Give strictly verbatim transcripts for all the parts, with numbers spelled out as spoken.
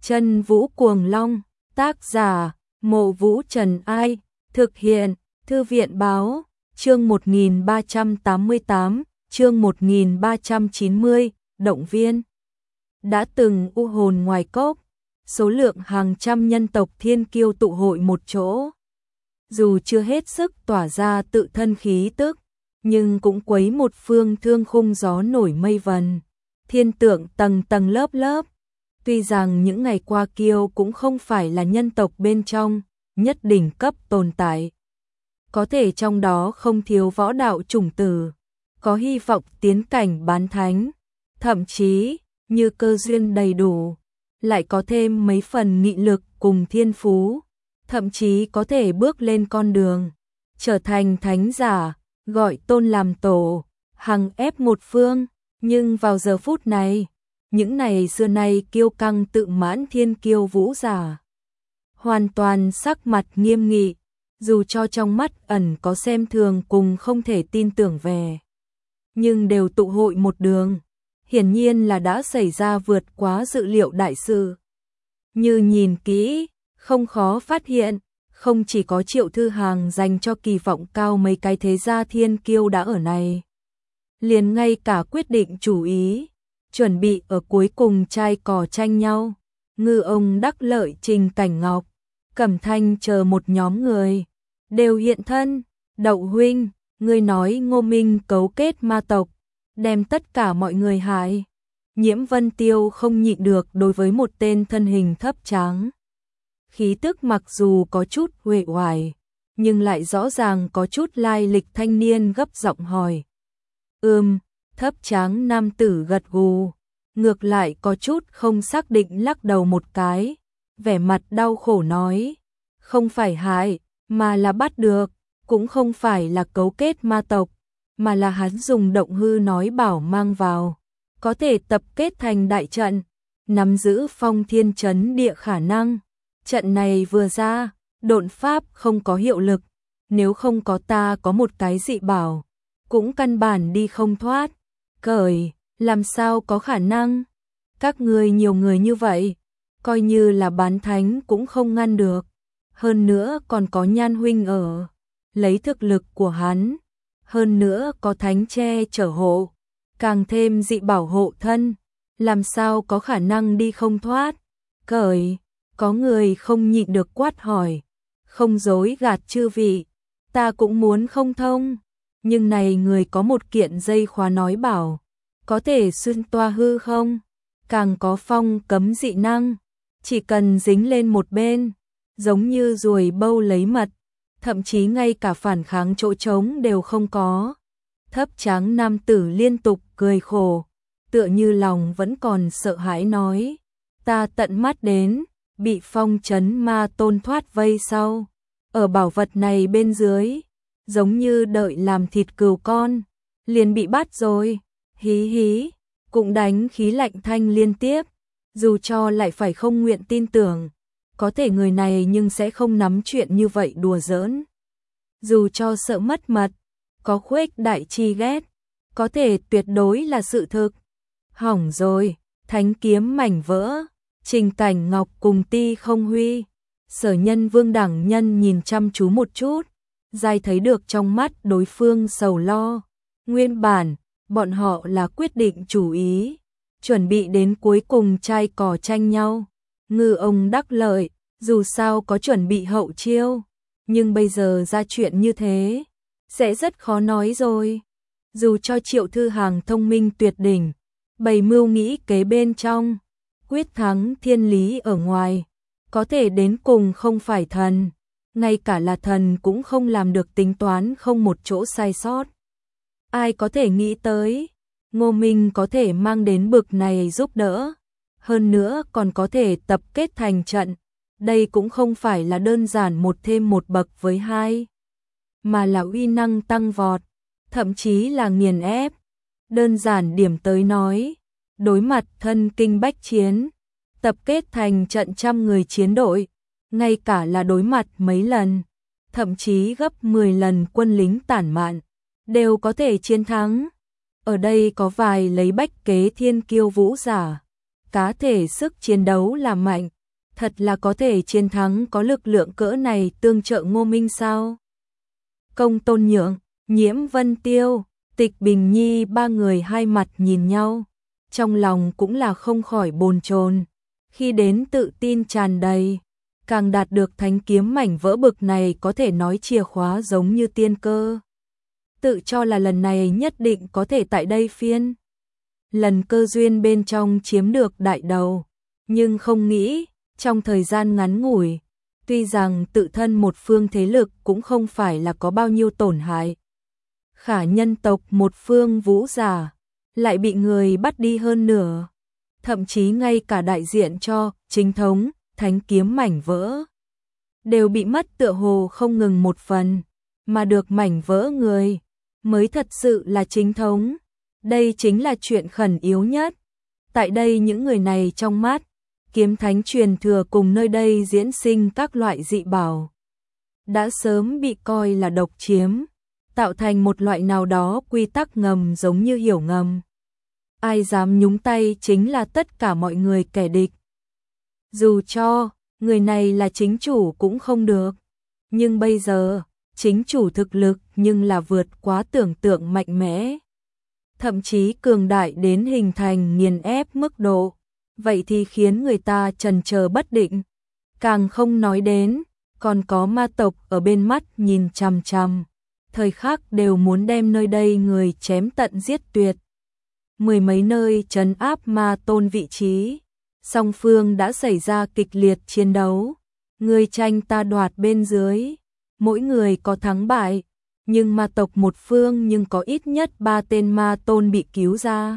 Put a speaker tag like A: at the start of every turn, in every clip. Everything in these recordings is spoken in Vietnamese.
A: Chân Vũ Cuồng Long, tác giả, Mộ Vũ Trần Ai, thực hiện, Thư viện Báo, chương một nghìn ba trăm tám mươi tám, chương một nghìn ba trăm chín mươi, động viên. Đã từng u hồn ngoài cốc, số lượng hàng trăm nhân tộc thiên kiêu tụ hội một chỗ. Dù chưa hết sức tỏa ra tự thân khí tức, nhưng cũng quấy một phương thương khung gió nổi mây vần, thiên tượng tầng tầng lớp lớp. Tuy rằng những ngày qua kiêu cũng không phải là nhân tộc bên trong, nhất đỉnh cấp tồn tại. Có thể trong đó không thiếu võ đạo chủng tử, có hy vọng tiến cảnh bán thánh, thậm chí như cơ duyên đầy đủ, lại có thêm mấy phần nghị lực cùng thiên phú, thậm chí có thể bước lên con đường, trở thành thánh giả, gọi tôn làm tổ, hằng ép một phương. Nhưng vào giờ phút này, những này xưa nay kiêu căng tự mãn thiên kiêu vũ giả, hoàn toàn sắc mặt nghiêm nghị, dù cho trong mắt ẩn có xem thường cùng không thể tin tưởng về. Nhưng đều tụ hội một đường, hiển nhiên là đã xảy ra vượt quá dự liệu đại sự. Như nhìn kỹ, không khó phát hiện, không chỉ có Triệu Thư Hàng dành cho kỳ vọng cao mấy cái thế gia thiên kiêu đã ở này. Liền ngay cả quyết định chủ ý, chuẩn bị ở cuối cùng trai cò tranh nhau, Ngư Ông Đắc Lợi, Trình Cảnh Ngọc, Cẩm Thanh chờ một nhóm người, đều hiện thân. Đậu huynh, ngươi nói Ngô Minh cấu kết ma tộc, đem tất cả mọi người hại. Nhiễm Vân Tiêu không nhịn được đối với một tên thân hình thấp tráng, khí tức mặc dù có chút uể oải, nhưng lại rõ ràng có chút lai lịch thanh niên gấp giọng hỏi. Ừm, thấp tráng nam tử gật gù, ngược lại có chút không xác định lắc đầu một cái, vẻ mặt đau khổ nói, không phải hại, mà là bắt được, cũng không phải là cấu kết ma tộc, mà là hắn dùng động hư nói bảo mang vào, có thể tập kết thành đại trận, nắm giữ phong thiên chấn địa khả năng. Trận này vừa ra, độn pháp không có hiệu lực, nếu không có ta có một cái dị bảo, cũng căn bản đi không thoát. Cởi, làm sao có khả năng? Các người nhiều người như vậy, coi như là bán thánh cũng không ngăn được. Hơn nữa còn có Nhan huynh ở, lấy thực lực của hắn, hơn nữa có thánh che chở hộ, càng thêm dị bảo hộ thân, làm sao có khả năng đi không thoát? Cởi, có người không nhịn được quát hỏi, không dối gạt chư vị, ta cũng muốn không thông, nhưng này người có một kiện dây khóa nói bảo, có thể xuyên toa hư không, càng có phong cấm dị năng, chỉ cần dính lên một bên, giống như ruồi bâu lấy mật, thậm chí ngay cả phản kháng chỗ trống đều không có. Thấp tráng nam tử liên tục cười khổ, tựa như lòng vẫn còn sợ hãi nói, ta tận mắt đến, bị phong trấn ma tôn thoát vây sau, ở bảo vật này bên dưới, giống như đợi làm thịt cừu con, liền bị bắt rồi, hí hí, cũng đánh khí lạnh thanh liên tiếp, dù cho lại phải không nguyện tin tưởng, có thể người này nhưng sẽ không nắm chuyện như vậy đùa giỡn. Dù cho sợ mất mật, có khuếch đại chi ghét, có thể tuyệt đối là sự thực. Hỏng rồi, thánh kiếm mảnh vỡ, Trình Cảnh Ngọc cùng Ti Không Huy, Sở Nhân Vương đẳng nhân nhìn chăm chú một chút, dai thấy được trong mắt đối phương sầu lo. Nguyên bản, bọn họ là quyết định chủ ý, chuẩn bị đến cuối cùng trai cò tranh nhau. Ngư Ông Đắc Lợi, dù sao có chuẩn bị hậu chiêu, nhưng bây giờ ra chuyện như thế, sẽ rất khó nói rồi. Dù cho Triệu Thư Hàng thông minh tuyệt đỉnh, bày mưu nghĩ kế bên trong, quyết thắng thiên lý ở ngoài, có thể đến cùng không phải thần, ngay cả là thần cũng không làm được tính toán không một chỗ sai sót. Ai có thể nghĩ tới, Ngô Minh có thể mang đến bực này giúp đỡ, hơn nữa còn có thể tập kết thành trận, đây cũng không phải là đơn giản một thêm một bậc với hai, mà là uy năng tăng vọt, thậm chí là nghiền ép. Đơn giản điểm tới nói, đối mặt thân kinh bách chiến, tập kết thành trận trăm người chiến đội, ngay cả là đối mặt mấy lần, thậm chí gấp mười lần quân lính tản mạn, đều có thể chiến thắng. Ở đây có vài lấy bách kế thiên kiêu vũ giả, cá thể sức chiến đấu là mạnh, thật là có thể chiến thắng, có lực lượng cỡ này tương trợ Ngô Minh sao? Công Tôn Nhượng, Nhiễm Vân Tiêu, Tịch Bình Nhi ba người hai mặt nhìn nhau, trong lòng cũng là không khỏi bồn chồn. Khi đến tự tin tràn đầy, càng đạt được thánh kiếm mảnh vỡ bực này có thể nói chìa khóa giống như tiên cơ. Tự cho là lần này nhất định có thể tại đây phiên lần cơ duyên bên trong chiếm được đại đầu, nhưng không nghĩ, trong thời gian ngắn ngủi, tuy rằng tự thân một phương thế lực cũng không phải là có bao nhiêu tổn hại. Khả nhân tộc một phương vũ giả, lại bị người bắt đi hơn nửa, thậm chí ngay cả đại diện cho chính thống, thánh kiếm mảnh vỡ, đều bị mất tựa hồ không ngừng một phần, mà được mảnh vỡ người, mới thật sự là chính thống. Đây chính là chuyện khẩn yếu nhất. Tại đây những người này trong mắt, kiếm thánh truyền thừa cùng nơi đây diễn sinh các loại dị bảo, đã sớm bị coi là độc chiếm, tạo thành một loại nào đó quy tắc ngầm giống như hiểu ngầm. Ai dám nhúng tay chính là tất cả mọi người kẻ địch. Dù cho, người này là chính chủ cũng không được. Nhưng bây giờ, chính chủ thực lực nhưng là vượt quá tưởng tượng mạnh mẽ. Thậm chí cường đại đến hình thành nghiền ép mức độ. Vậy thì khiến người ta chần chờ bất định. Càng không nói đến, còn có ma tộc ở bên mắt nhìn chằm chằm. Thời khắc đều muốn đem nơi đây người chém tận giết tuyệt. Mười mấy nơi trấn áp ma tôn vị trí. Song phương đã xảy ra kịch liệt chiến đấu. Người tranh ta đoạt bên dưới. Mỗi người có thắng bại. Nhưng ma tộc một phương nhưng có ít nhất ba tên ma tôn bị cứu ra.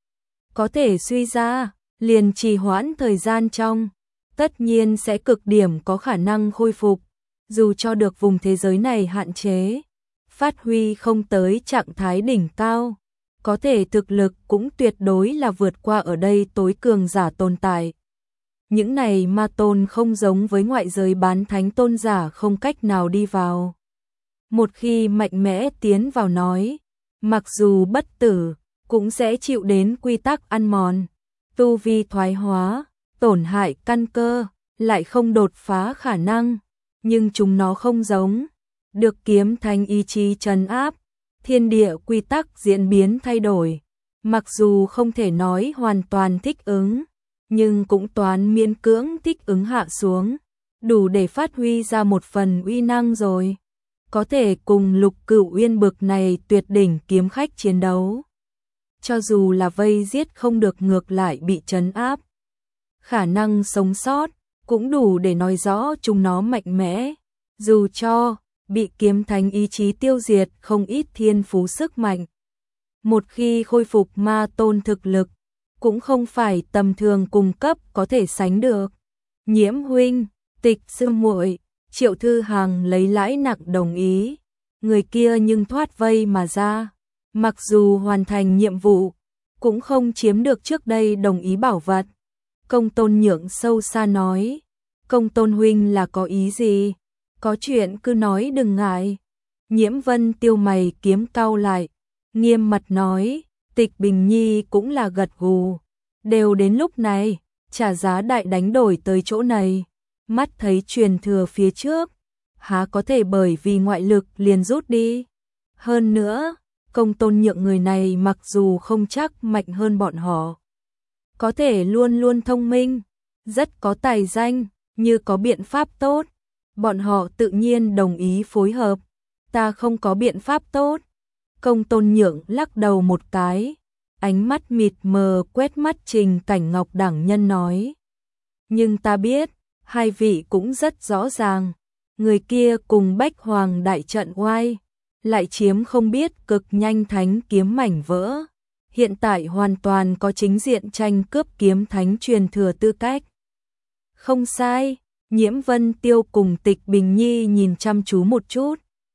A: Có thể suy ra, liền trì hoãn thời gian trong. Tất nhiên sẽ cực điểm có khả năng khôi phục. Dù cho được vùng thế giới này hạn chế. Phát huy không tới trạng thái đỉnh cao. Có thể thực lực cũng tuyệt đối là vượt qua ở đây tối cường giả tồn tại. Những này ma tôn không giống với ngoại giới bán thánh tôn giả không cách nào đi vào. Một khi mạnh mẽ tiến vào nói, mặc dù bất tử, cũng sẽ chịu đến quy tắc ăn mòn, tu vi thoái hóa, tổn hại căn cơ, lại không đột phá khả năng. Nhưng chúng nó không giống, được kiếm thánh ý chí trấn áp, thiên địa quy tắc diễn biến thay đổi. Mặc dù không thể nói hoàn toàn thích ứng, nhưng cũng toán miễn cưỡng thích ứng hạ xuống, đủ để phát huy ra một phần uy năng rồi. Có thể cùng Lục Cửu Uyên bực này tuyệt đỉnh kiếm khách chiến đấu. Cho dù là vây giết không được ngược lại bị trấn áp. Khả năng sống sót cũng đủ để nói rõ chúng nó mạnh mẽ. Dù cho bị kiếm thánh ý chí tiêu diệt không ít thiên phú sức mạnh. Một khi khôi phục ma tôn thực lực, cũng không phải tầm thường cung cấp có thể sánh được. Nhiễm huynh, Tịch sư muội, Triệu Thư Hằng lấy lãi nặng đồng ý. Người kia nhưng thoát vây mà ra. Mặc dù hoàn thành nhiệm vụ, cũng không chiếm được trước đây đồng ý bảo vật. Công Tôn Nhượng sâu xa nói. Công Tôn huynh là có ý gì? Có chuyện cứ nói đừng ngại. Nhiễm Vân Tiêu mày kiếm cau lại, nghiêm mặt nói. Tịch Bình Nhi cũng là gật gù. Đều đến lúc này, trả giá đại đánh đổi tới chỗ này. Mắt thấy truyền thừa phía trước, há có thể bởi vì ngoại lực liền rút đi. Hơn nữa, Công Tôn Nhượng người này mặc dù không chắc mạnh hơn bọn họ, có thể luôn luôn thông minh, rất có tài danh, như có biện pháp tốt. Bọn họ tự nhiên đồng ý phối hợp. Ta không có biện pháp tốt. Công Tôn Nhượng lắc đầu một cái, ánh mắt mịt mờ quét mắt Trình Cảnh Ngọc đẳng nhân nói. Nhưng ta biết, hai vị cũng rất rõ ràng, người kia cùng Bách Hoàng đại trận oai, lại chiếm không biết cực nhanh thánh kiếm mảnh vỡ. Hiện tại hoàn toàn có chính diện tranh cướp kiếm thánh truyền thừa tư cách. Không sai, Nhiễm Vân Tiêu cùng Tịch Bình Nhi nhìn chăm chú một chút.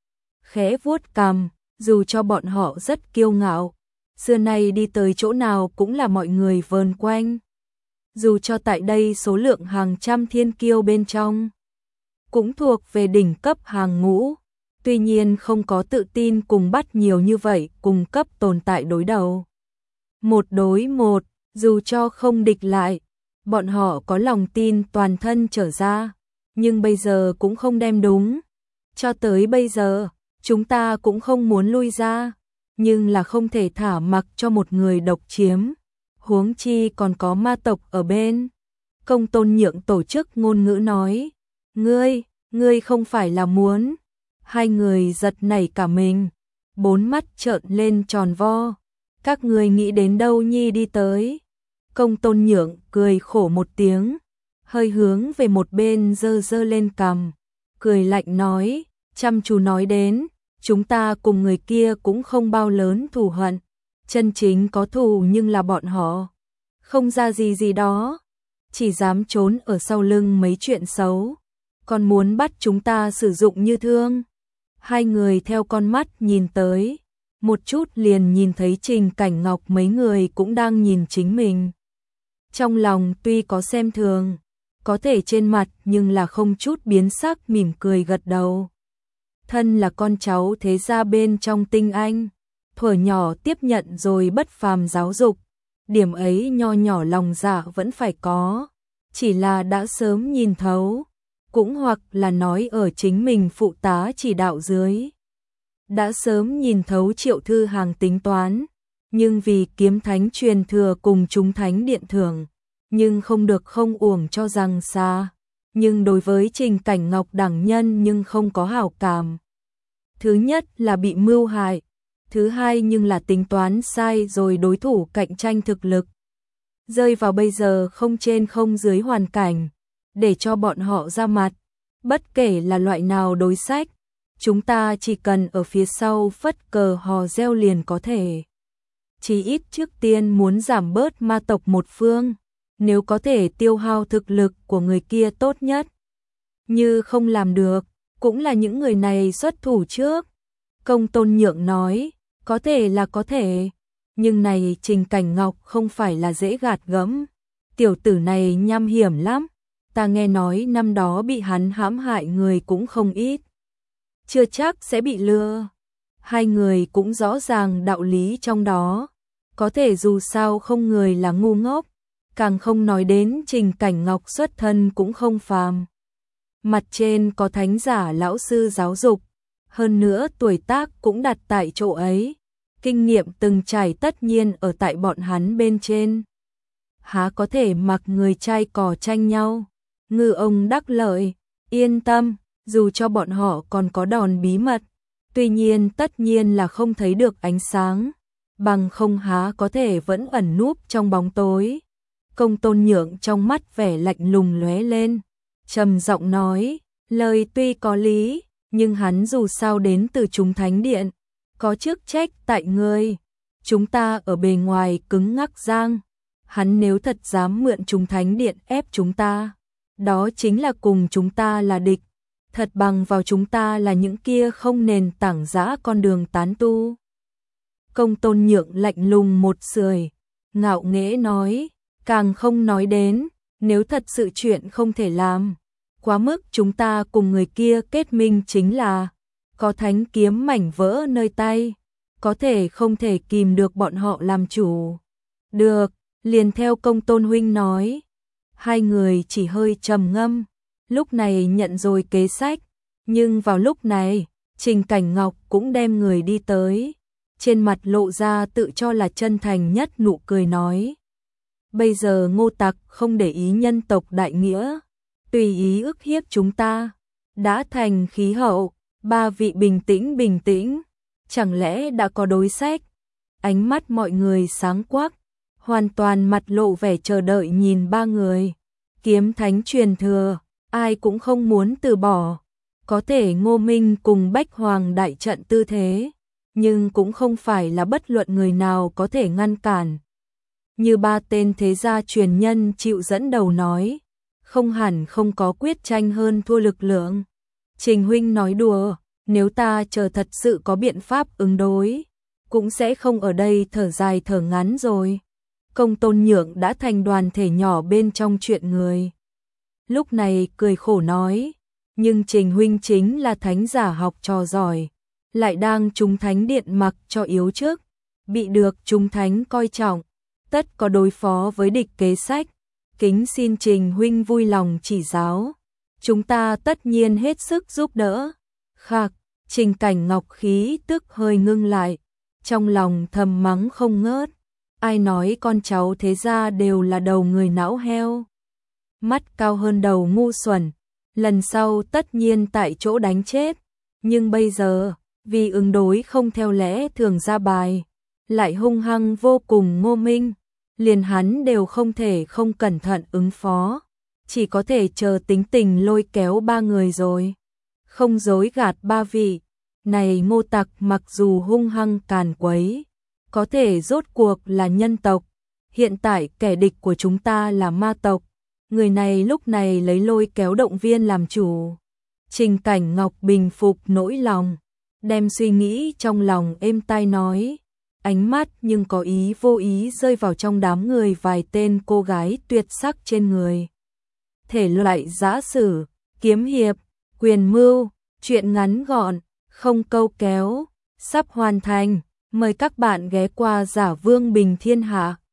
A: Khẽ vuốt cằm, dù cho bọn họ rất kiêu ngạo, xưa nay đi tới chỗ nào cũng là mọi người vờn quanh. Dù cho tại đây số lượng hàng trăm thiên kiêu bên trong, cũng thuộc về đỉnh cấp hàng ngũ, tuy nhiên không có tự tin cùng bắt nhiều như vậy cùng cấp tồn tại đối đầu. Một đối một, Dù cho không địch lại, bọn họ có lòng tin toàn thân trở ra, nhưng bây giờ cũng không đem đúng. Cho tới bây giờ, chúng ta cũng không muốn lui ra, nhưng là không thể thả mặc cho một người độc chiếm, huống chi còn có ma tộc ở bên. Công Tôn Nhượng tổ chức ngôn ngữ nói, ngươi, ngươi không phải là muốn. Hai người giật nảy cả mình, bốn mắt trợn lên tròn vo. Các ngươi nghĩ đến đâu nhi đi tới? Công Tôn Nhượng cười khổ một tiếng, hơi hướng về một bên giơ giơ lên cằm, cười lạnh nói, chăm chú nói đến, chúng ta cùng người kia cũng không bao lớn thù hận, chân chính có thù nhưng là bọn họ không ra gì gì đó, chỉ dám trốn ở sau lưng mấy chuyện xấu, còn muốn bắt chúng ta sử dụng như thương. Hai người theo con mắt nhìn tới, một chút liền nhìn thấy Trình Cảnh Ngọc mấy người cũng đang nhìn chính mình. Trong lòng tuy có xem thường, có thể trên mặt nhưng là không chút biến sắc, mỉm cười gật đầu. Thân là con cháu thế gia bên trong tinh anh, thuở nhỏ tiếp nhận rồi bất phàm giáo dục, điểm ấy nho nhỏ lòng dạ vẫn phải có, chỉ là đã sớm nhìn thấu, cũng hoặc là nói ở chính mình phụ tá chỉ đạo dưới. Đã sớm nhìn thấu Triệu Thư Hàng tính toán, nhưng vì kiếm thánh truyền thừa cùng chúng thánh điện thưởng, nhưng không được không uổng cho rằng xa, nhưng đối với Trình Cảnh Ngọc đẳng nhân nhưng không có hảo cảm. Thứ nhất là bị mưu hại, thứ hai nhưng là tính toán sai rồi đối thủ cạnh tranh thực lực. Rơi vào bây giờ không trên không dưới hoàn cảnh, để cho bọn họ ra mặt, bất kể là loại nào đối sách, chúng ta chỉ cần ở phía sau phất cờ hò reo liền có thể. Chỉ ít trước tiên muốn giảm bớt ma tộc một phương, nếu có thể tiêu hao thực lực của người kia tốt nhất. Như không làm được, cũng là những người này xuất thủ trước. Công Tôn Nhượng nói, có thể là có thể, nhưng này Trình Cảnh Ngọc không phải là dễ gạt gẫm. Tiểu tử này nham hiểm lắm, ta nghe nói năm đó bị hắn hãm hại người cũng không ít. Chưa chắc sẽ bị lừa. Hai người cũng rõ ràng đạo lý trong đó, có thể dù sao không người là ngu ngốc, càng không nói đến Trình Cảnh Ngọc xuất thân cũng không phàm. Mặt trên có thánh giả lão sư giáo dục, hơn nữa tuổi tác cũng đặt tại chỗ ấy, kinh nghiệm từng trải tất nhiên ở tại bọn hắn bên trên. Há có thể mặc người trai cò tranh nhau, ngư ông đắc lợi, yên tâm, dù cho bọn họ còn có đòn bí mật, tuy nhiên tất nhiên là không thấy được ánh sáng, bằng không há có thể vẫn ẩn núp trong bóng tối. Công Tôn Nhượng trong mắt vẻ lạnh lùng lóe lên, trầm giọng nói, lời tuy có lý, nhưng hắn dù sao đến từ chúng thánh điện, có chức trách tại ngươi. Chúng ta ở bề ngoài cứng ngắc giang, hắn nếu thật dám mượn chúng thánh điện ép chúng ta, đó chính là cùng chúng ta là địch, thật bằng vào chúng ta là những kia không nền tảng dã con đường tán tu. Công Tôn Nhượng lạnh lùng một sưởi, ngạo nghễ nói, càng không nói đến, nếu thật sự chuyện không thể làm, quá mức chúng ta cùng người kia kết minh chính là có thánh kiếm mảnh vỡ nơi tay, có thể không thể kìm được bọn họ làm chủ. Được, liền theo Công Tôn huynh nói. Hai người chỉ hơi trầm ngâm, lúc này nhận rồi kế sách, nhưng vào lúc này, Trình Cảnh Ngọc cũng đem người đi tới, trên mặt lộ ra tự cho là chân thành nhất nụ cười nói. Bây giờ Ngô Tặc không để ý nhân tộc đại nghĩa, tùy ý ức hiếp chúng ta, đã thành khí hậu, ba vị bình tĩnh bình tĩnh, chẳng lẽ đã có đối sách? Ánh mắt mọi người sáng quắc, hoàn toàn mặt lộ vẻ chờ đợi nhìn ba người. Kiếm thánh truyền thừa, ai cũng không muốn từ bỏ, có thể Ngô Minh cùng Bách Hoàng đại trận tư thế, nhưng cũng không phải là bất luận người nào có thể ngăn cản. Như ba tên thế gia truyền nhân chịu dẫn đầu nói, không hẳn không có quyết tranh hơn thua lực lượng. Trình huynh nói đùa, nếu ta chờ thật sự có biện pháp ứng đối, cũng sẽ không ở đây thở dài thở ngắn rồi. Công Tôn Nhượng đã thành đoàn thể nhỏ bên trong chuyện người. Lúc này cười khổ nói, nhưng Trình huynh chính là thánh giả học trò giỏi, lại đang chúng thánh điện mặc cho yếu trước, bị được chúng thánh coi trọng, tất có đối phó với địch kế sách, kính xin Trình huynh vui lòng chỉ giáo, chúng ta tất nhiên hết sức giúp đỡ. Khạc, Trình Cảnh Ngọc khí tức hơi ngưng lại, trong lòng thầm mắng không ngớt, ai nói con cháu thế gia đều là đầu người não heo, mắt cao hơn đầu ngu xuẩn, lần sau tất nhiên tại chỗ đánh chết, nhưng bây giờ, vì ứng đối không theo lẽ thường ra bài, lại hung hăng vô cùng ngô minh, liền hắn đều không thể không cẩn thận ứng phó, chỉ có thể chờ tính tình lôi kéo ba người rồi. Không dối gạt ba vị, này Ngô Tặc mặc dù hung hăng càn quấy, có thể rốt cuộc là nhân tộc, hiện tại kẻ địch của chúng ta là ma tộc, người này lúc này lấy lôi kéo động viên làm chủ. Trình Cảnh Ngọc bình phục nỗi lòng, đem suy nghĩ trong lòng êm tai nói, ánh mắt nhưng có ý vô ý rơi vào trong đám người vài tên cô gái tuyệt sắc trên người. Thể loại giã sử, kiếm hiệp, quyền mưu, truyện ngắn gọn, không câu kéo, sắp hoàn thành, mời các bạn ghé qua Giả Vương Bình Thiên Hạ.